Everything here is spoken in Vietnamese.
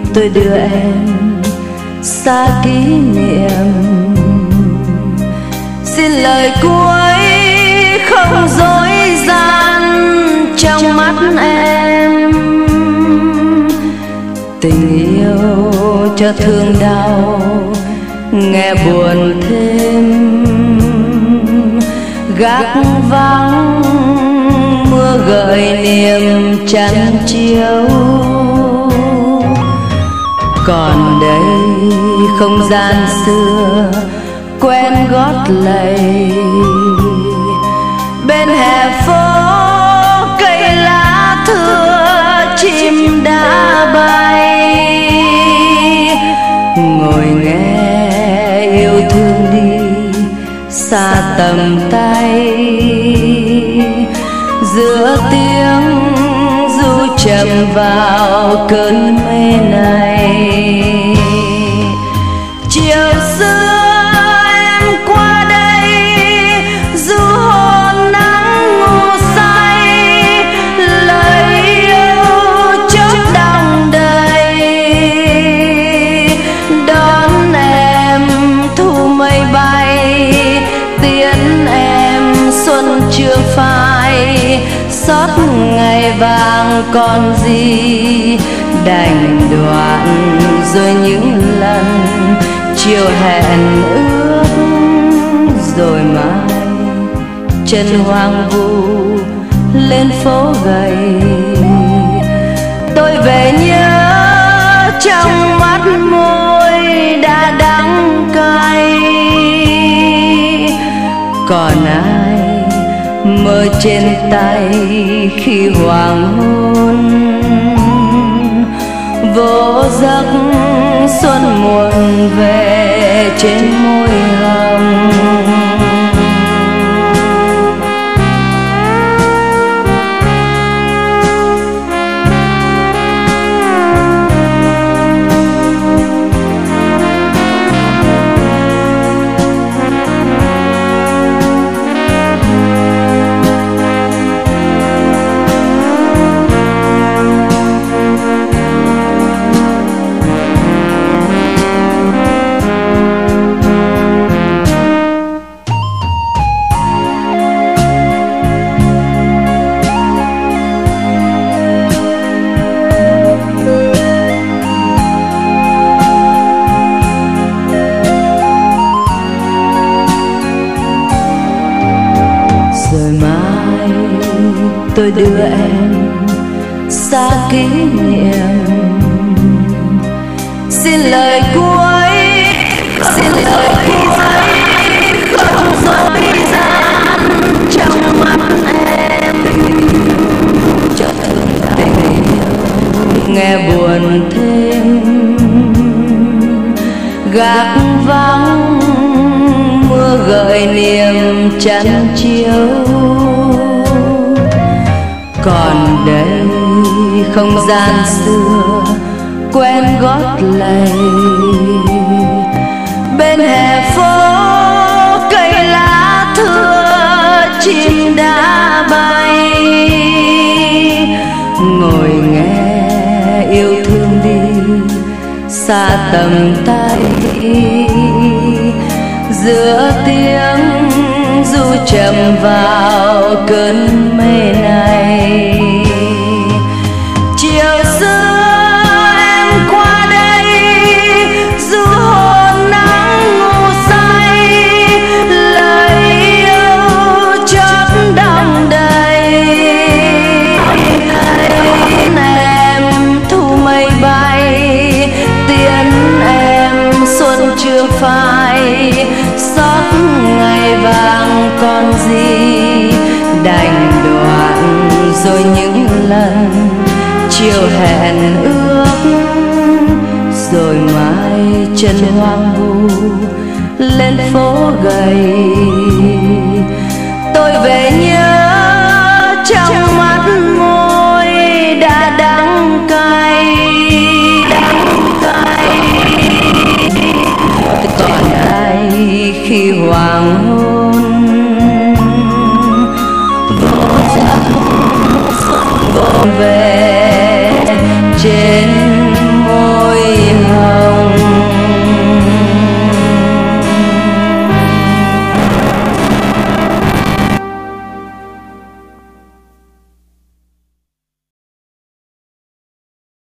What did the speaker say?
tôi đưa em xa kỷ niệm. Xin lời cuối không dối gian trong mắt em. Tình yêu cho thương đau nghe buồn thêm. Gác vắng mưa gợi niềm chăn chiếu. Còn đây không gian xưa quen gót lầy. Bên hè phố cây lá thưa chim đã bay. Ngồi nghe yêu thương đi xa tầm tay. Giữa tiếng ru chậm vào cơn mê này. Chiều xưa em qua đây du hồn nắng ngủ say. Lời yêu chót đong đầy đón em thu mây bay. Tiễn em xuân chưa phai. Xót ngày vàng còn gì đành đoạn rồi những lần chiều hẹn ước. Rồi mai chân hoang vu lên phố gầy. Tôi về nhớ trong mắt môi đã đắng cay. Còn ai mơ trên tay khi hoàng hôn. Vô giấc xuân muộn về trên môi hồng. Tôi đưa em xa kỷ niệm. Xin lời cuối, xin lời cuối không dối gian trong mắt em. Cho thương tình nghe buồn thêm. Gác vắng mưa gợi niềm chăn chiếu. Còn đây không gian xưa quen gót lầy. Bên hè phố cây lá thưa chim đã bay. Ngồi nghe yêu thương đi xa tầm tay. Giữa tiếng ru chậm vào cơn mê này. Chiều xưa em qua đây du hồn nắng ngủ say. Lời yêu chót đong đầy em thu mây bay. Tiễn em xuân chưa phai. Xót ngày vàng còn gì đành đoạn rồi những lần chiều hẹn ước. Rồi mai chân hoang vu lên phố gầy. Tôi về nhớ trong mắt môi đã đắng cay. Còn ai khi hoàng hôn vô giấc về trên